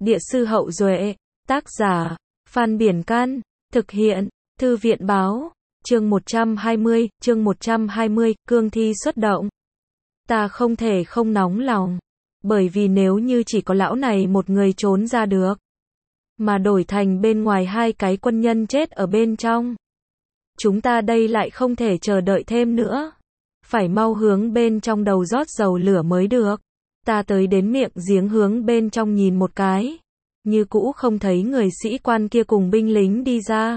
Địa sư Hậu Duệ, tác giả, Phan Biển Can, thực hiện, Thư viện Báo, chương 120, cương thi xuất động. Ta không thể không nóng lòng, bởi vì nếu như chỉ có lão này một người trốn ra được, mà đổi thành bên ngoài hai cái quân nhân chết ở bên trong, chúng ta đây lại không thể chờ đợi thêm nữa, phải mau hướng bên trong đầu rót dầu lửa mới được. Ta tới đến miệng giếng hướng bên trong nhìn một cái, như cũ không thấy người sĩ quan kia cùng binh lính đi ra.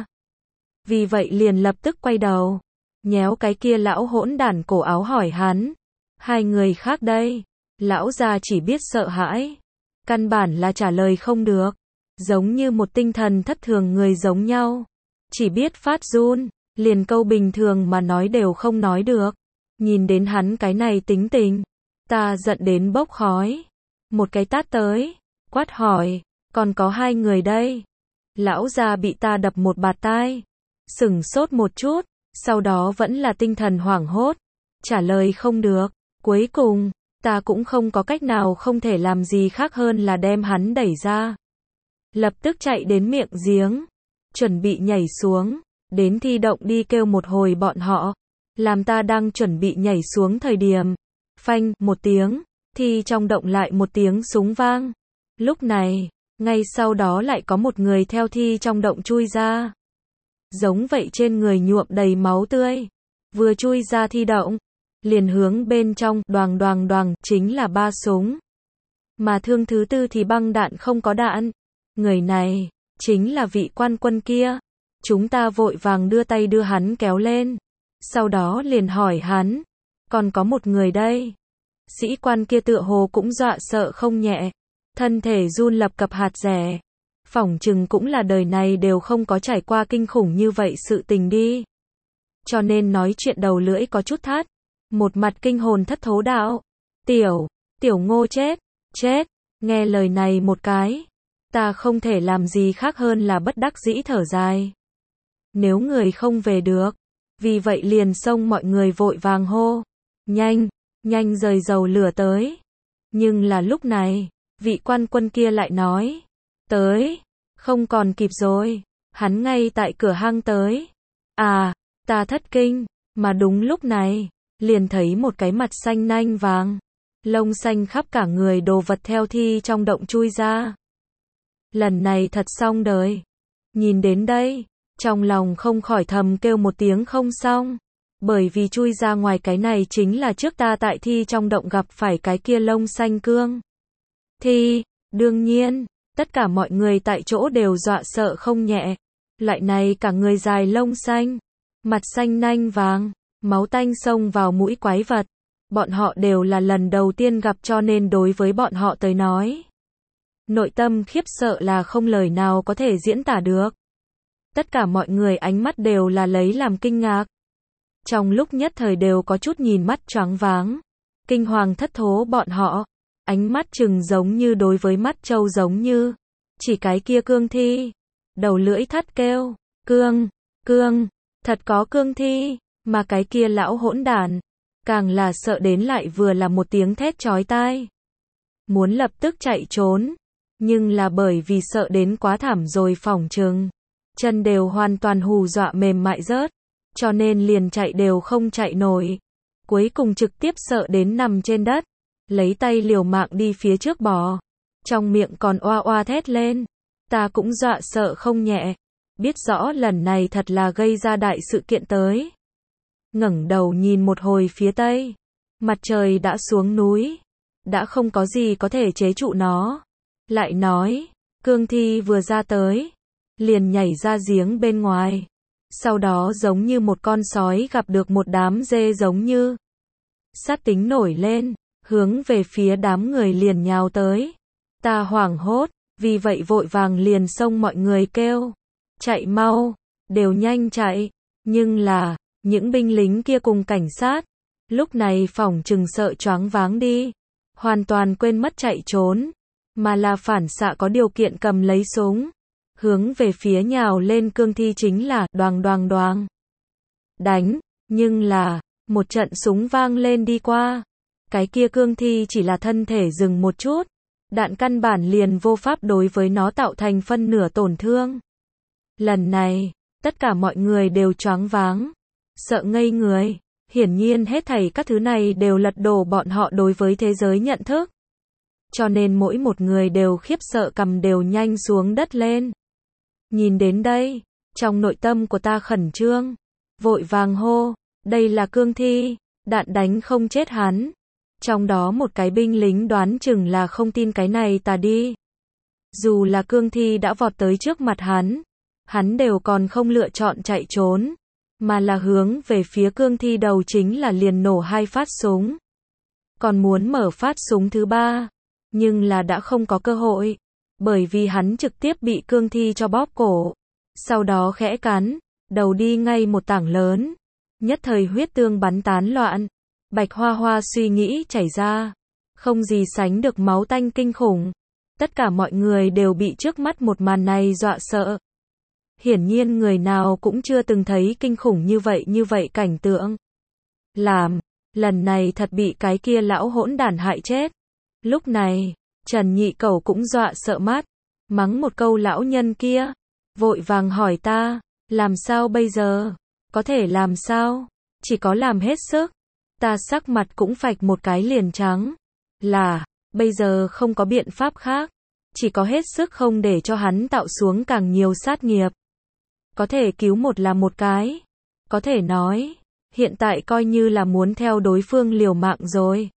Vì vậy liền lập tức quay đầu, nhéo cái kia lão hỗn đản cổ áo hỏi hắn, hai người khác đây? Lão già chỉ biết sợ hãi, căn bản là trả lời không được, giống như một tinh thần thất thường người giống nhau, chỉ biết phát run, liền câu bình thường mà nói đều không nói được. Nhìn đến hắn cái này tính tình, ta giận đến bốc khói, một cái tát tới, quát hỏi, còn có hai người đây. Lão già bị ta đập một bạt tai, sửng sốt một chút, sau đó vẫn là tinh thần hoảng hốt, trả lời không được. Cuối cùng, ta cũng không có cách nào không thể làm gì khác hơn là đem hắn đẩy ra. Lập tức chạy đến miệng giếng, chuẩn bị nhảy xuống, đến thi động đi kêu một hồi bọn họ. Làm ta đang chuẩn bị nhảy xuống thời điểm, phanh, một tiếng, thì trong động lại một tiếng súng vang. Lúc này, ngay sau đó lại có một người theo thi trong động chui ra. Giống vậy trên người nhuộm đầy máu tươi. Vừa chui ra thi động, liền hướng bên trong, đoàng đoàng đoàng, chính là 3 súng. Mà thương thứ tư thì băng đạn không có đạn. Người này, chính là vị quan quân kia. Chúng ta vội vàng đưa tay đưa hắn kéo lên. Sau đó liền hỏi hắn, còn có một người đây. Sĩ quan kia tựa hồ cũng dọa sợ không nhẹ, thân thể run lập cập hạt rẻ. Phỏng chừng cũng là đời này đều không có trải qua kinh khủng như vậy sự tình đi. Cho nên nói chuyện đầu lưỡi có chút thắt, một mặt kinh hồn thất thố đạo. Tiểu Ngô chết, nghe lời này một cái. Ta không thể làm gì khác hơn là bất đắc dĩ thở dài. Nếu người không về được, vì vậy liền xông mọi người vội vàng hô, nhanh rời dầu lửa tới. Nhưng là lúc này, vị quan quân kia lại nói, tới, không còn kịp rồi, hắn ngay tại cửa hang tới. À, ta thất kinh, mà đúng lúc này, liền thấy một cái mặt xanh nanh vàng, lông xanh khắp cả người đồ vật theo thi trong động chui ra. Lần này thật xong đời. Nhìn đến đây, trong lòng không khỏi thầm kêu một tiếng không xong, bởi vì chui ra ngoài cái này chính là trước ta tại thi trong động gặp phải cái kia lông xanh cương thi. Đương nhiên, tất cả mọi người tại chỗ đều dọa sợ không nhẹ. Loại này cả người dài lông xanh, mặt xanh nanh vàng, máu tanh xông vào mũi quái vật. Bọn họ đều là lần đầu tiên gặp cho nên đối với bọn họ tới nói, nội tâm khiếp sợ là không lời nào có thể diễn tả được. Tất cả mọi người ánh mắt đều là lấy làm kinh ngạc. Trong lúc nhất thời đều có chút nhìn mắt choáng váng, kinh hoàng thất thố bọn họ, ánh mắt chừng giống như đối với mắt trâu giống như. Chỉ cái kia cương thi, đầu lưỡi thắt kêu, cương, thật có cương thi, mà cái kia lão hỗn đản, càng là sợ đến lại vừa là một tiếng thét chói tai. Muốn lập tức chạy trốn, nhưng là bởi vì sợ đến quá thảm rồi phỏng chừng. Chân đều hoàn toàn hù dọa mềm mại rớt, cho nên liền chạy đều không chạy nổi. Cuối cùng trực tiếp sợ đến nằm trên đất, lấy tay liều mạng đi phía trước bò, trong miệng còn oa oa thét lên. Ta cũng dọa sợ không nhẹ, biết rõ lần này thật là gây ra đại sự kiện tới. Ngẩng đầu nhìn một hồi phía tây, mặt trời đã xuống núi, đã không có gì có thể chế trụ nó. Lại nói, cương thi vừa ra tới, liền nhảy ra giếng bên ngoài. Sau đó giống như một con sói gặp được một đám dê giống như. Sát tính nổi lên, hướng về phía đám người liền nhào tới. Ta hoảng hốt, vì vậy vội vàng liền xông mọi người kêu. Chạy mau, đều nhanh chạy. Nhưng là, những binh lính kia cùng cảnh sát, lúc này phỏng chừng sợ choáng váng đi. Hoàn toàn quên mất chạy trốn, mà là phản xạ có điều kiện cầm lấy súng. Hướng về phía nhào lên cương thi chính là đoàng đoàng đoàng. Đánh, nhưng là, một trận súng vang lên đi qua. Cái kia cương thi chỉ là thân thể dừng một chút, đạn căn bản liền vô pháp đối với nó tạo thành phân nửa tổn thương. Lần này, tất cả mọi người đều choáng váng, sợ ngây người. Hiển nhiên hết thảy các thứ này đều lật đổ bọn họ đối với thế giới nhận thức. Cho nên mỗi một người đều khiếp sợ cầm đều nhanh xuống đất lên. Nhìn đến đây, trong nội tâm của ta khẩn trương, vội vàng hô, đây là cương thi, đạn đánh không chết hắn. Trong đó một cái binh lính đoán chừng là không tin cái này ta đi. Dù là cương thi đã vọt tới trước mặt hắn đều còn không lựa chọn chạy trốn, mà là hướng về phía cương thi đầu chính là liền nổ 2 phát súng. Còn muốn mở phát súng thứ 3, nhưng là đã không có cơ hội, bởi vì hắn trực tiếp bị cương thi cho bóp cổ, sau đó khẽ cắn, đầu đi ngay một tảng lớn, nhất thời huyết tương bắn tán loạn, Bạch Hoa Hoa suy nghĩ chảy ra, không gì sánh được máu tanh kinh khủng. Tất cả mọi người đều bị trước mắt một màn này dọa sợ. Hiển nhiên người nào cũng chưa từng thấy kinh khủng như vậy cảnh tượng. Lần này thật bị cái kia lão hỗn đản hại chết. Lúc này, Trần Nhị Cẩu cũng dọa sợ mắt, mắng một câu lão nhân kia, vội vàng hỏi ta, làm sao bây giờ? Có thể làm sao? Chỉ có làm hết sức. Ta sắc mặt cũng phạch một cái liền trắng. Bây giờ không có biện pháp khác, chỉ có hết sức không để cho hắn tạo xuống càng nhiều sát nghiệp. Có thể cứu một là một cái. Có thể nói, hiện tại coi như là muốn theo đối phương liều mạng rồi.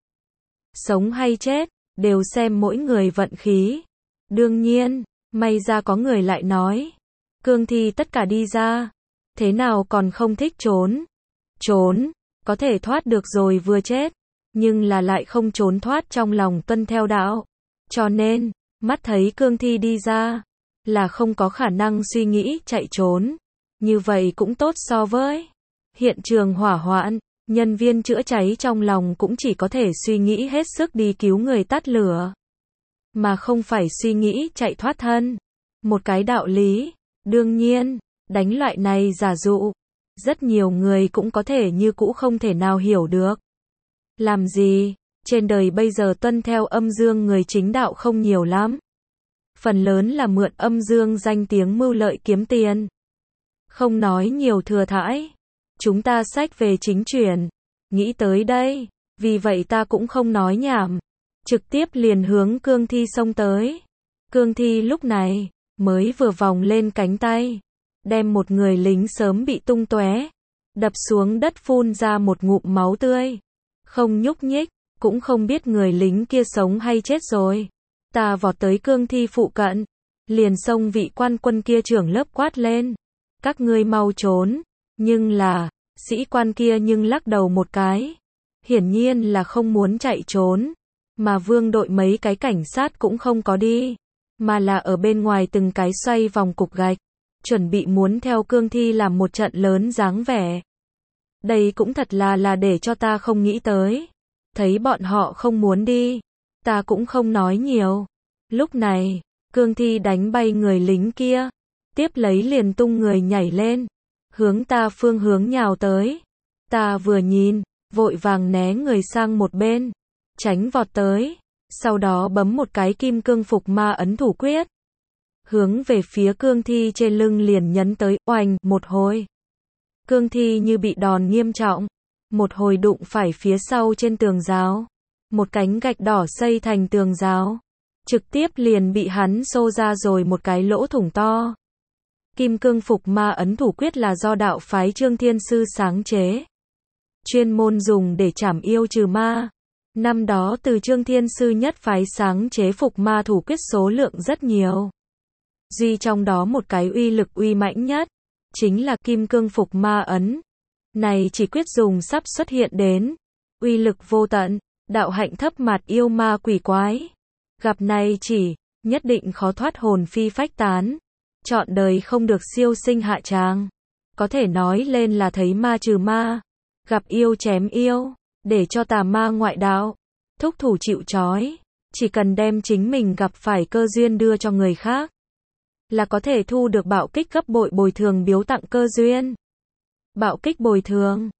Sống hay chết, đều xem mỗi người vận khí. Đương nhiên, may ra có người lại nói, cương thi tất cả đi ra, thế nào còn không thích trốn. Trốn, có thể thoát được rồi vừa chết, nhưng là lại không trốn thoát trong lòng tuân theo đạo. Cho nên, mắt thấy cương thi đi ra, là không có khả năng suy nghĩ chạy trốn. Như vậy cũng tốt so với hiện trường hỏa hoạn, nhân viên chữa cháy trong lòng cũng chỉ có thể suy nghĩ hết sức đi cứu người tắt lửa, mà không phải suy nghĩ chạy thoát thân. Một cái đạo lý, đương nhiên, đánh loại này giả dụ, rất nhiều người cũng có thể như cũ không thể nào hiểu được. Làm gì, trên đời bây giờ tuân theo âm dương người chính đạo không nhiều lắm. Phần lớn là mượn âm dương danh tiếng mưu lợi kiếm tiền. Không nói nhiều thừa thãi. Chúng ta sách về chính truyền. Nghĩ tới đây, vì vậy ta cũng không nói nhảm. Trực tiếp liền hướng cương thi xông tới. Cương thi lúc này, mới vừa vòng lên cánh tay, đem một người lính sớm bị tung tóe, đập xuống đất phun ra một ngụm máu tươi. Không nhúc nhích, cũng không biết người lính kia sống hay chết rồi. Ta vọt tới cương thi phụ cận, liền xông vị quan quân kia trưởng lớp quát lên. Các ngươi mau trốn, nhưng là, sĩ quan kia nhưng lắc đầu một cái. Hiển nhiên là không muốn chạy trốn, mà vương đội mấy cái cảnh sát cũng không có đi, mà là ở bên ngoài từng cái xoay vòng cục gạch, chuẩn bị muốn theo cương thi làm một trận lớn dáng vẻ. Đây cũng thật là để cho ta không nghĩ tới. Thấy bọn họ không muốn đi, ta cũng không nói nhiều. Lúc này, cương thi đánh bay người lính kia, tiếp lấy liền tung người nhảy lên, hướng ta phương hướng nhào tới. Ta vừa nhìn, vội vàng né người sang một bên, tránh vọt tới, sau đó bấm một cái kim cương phục ma ấn thủ quyết, hướng về phía cương thi trên lưng liền nhấn tới, oành, một hồi. Cương thi như bị đòn nghiêm trọng, một hồi đụng phải phía sau trên tường giáo, một cánh gạch đỏ xây thành tường giáo, trực tiếp liền bị hắn xô ra rồi một cái lỗ thủng to. Kim cương phục ma ấn thủ quyết là do đạo phái Trương Thiên Sư sáng chế, chuyên môn dùng để trảm yêu trừ ma. Năm đó từ Trương Thiên Sư nhất phái sáng chế phục ma thủ quyết số lượng rất nhiều. Duy trong đó một cái uy lực uy mãnh nhất, chính là kim cương phục ma ấn. Này chỉ quyết dùng sắp xuất hiện đến, uy lực vô tận, đạo hạnh thấp mạt yêu ma quỷ quái. Gặp này chỉ, nhất định khó thoát hồn phi phách tán, trọn đời không được siêu sinh hạ tràng. Có thể nói lên là thấy ma trừ ma, gặp yêu chém yêu, để cho tà ma ngoại đạo, thúc thủ chịu trói. Chỉ cần đem chính mình gặp phải cơ duyên đưa cho người khác, là có thể thu được bạo kích gấp bội bồi thường biếu tặng cơ duyên. Bạo kích bồi thường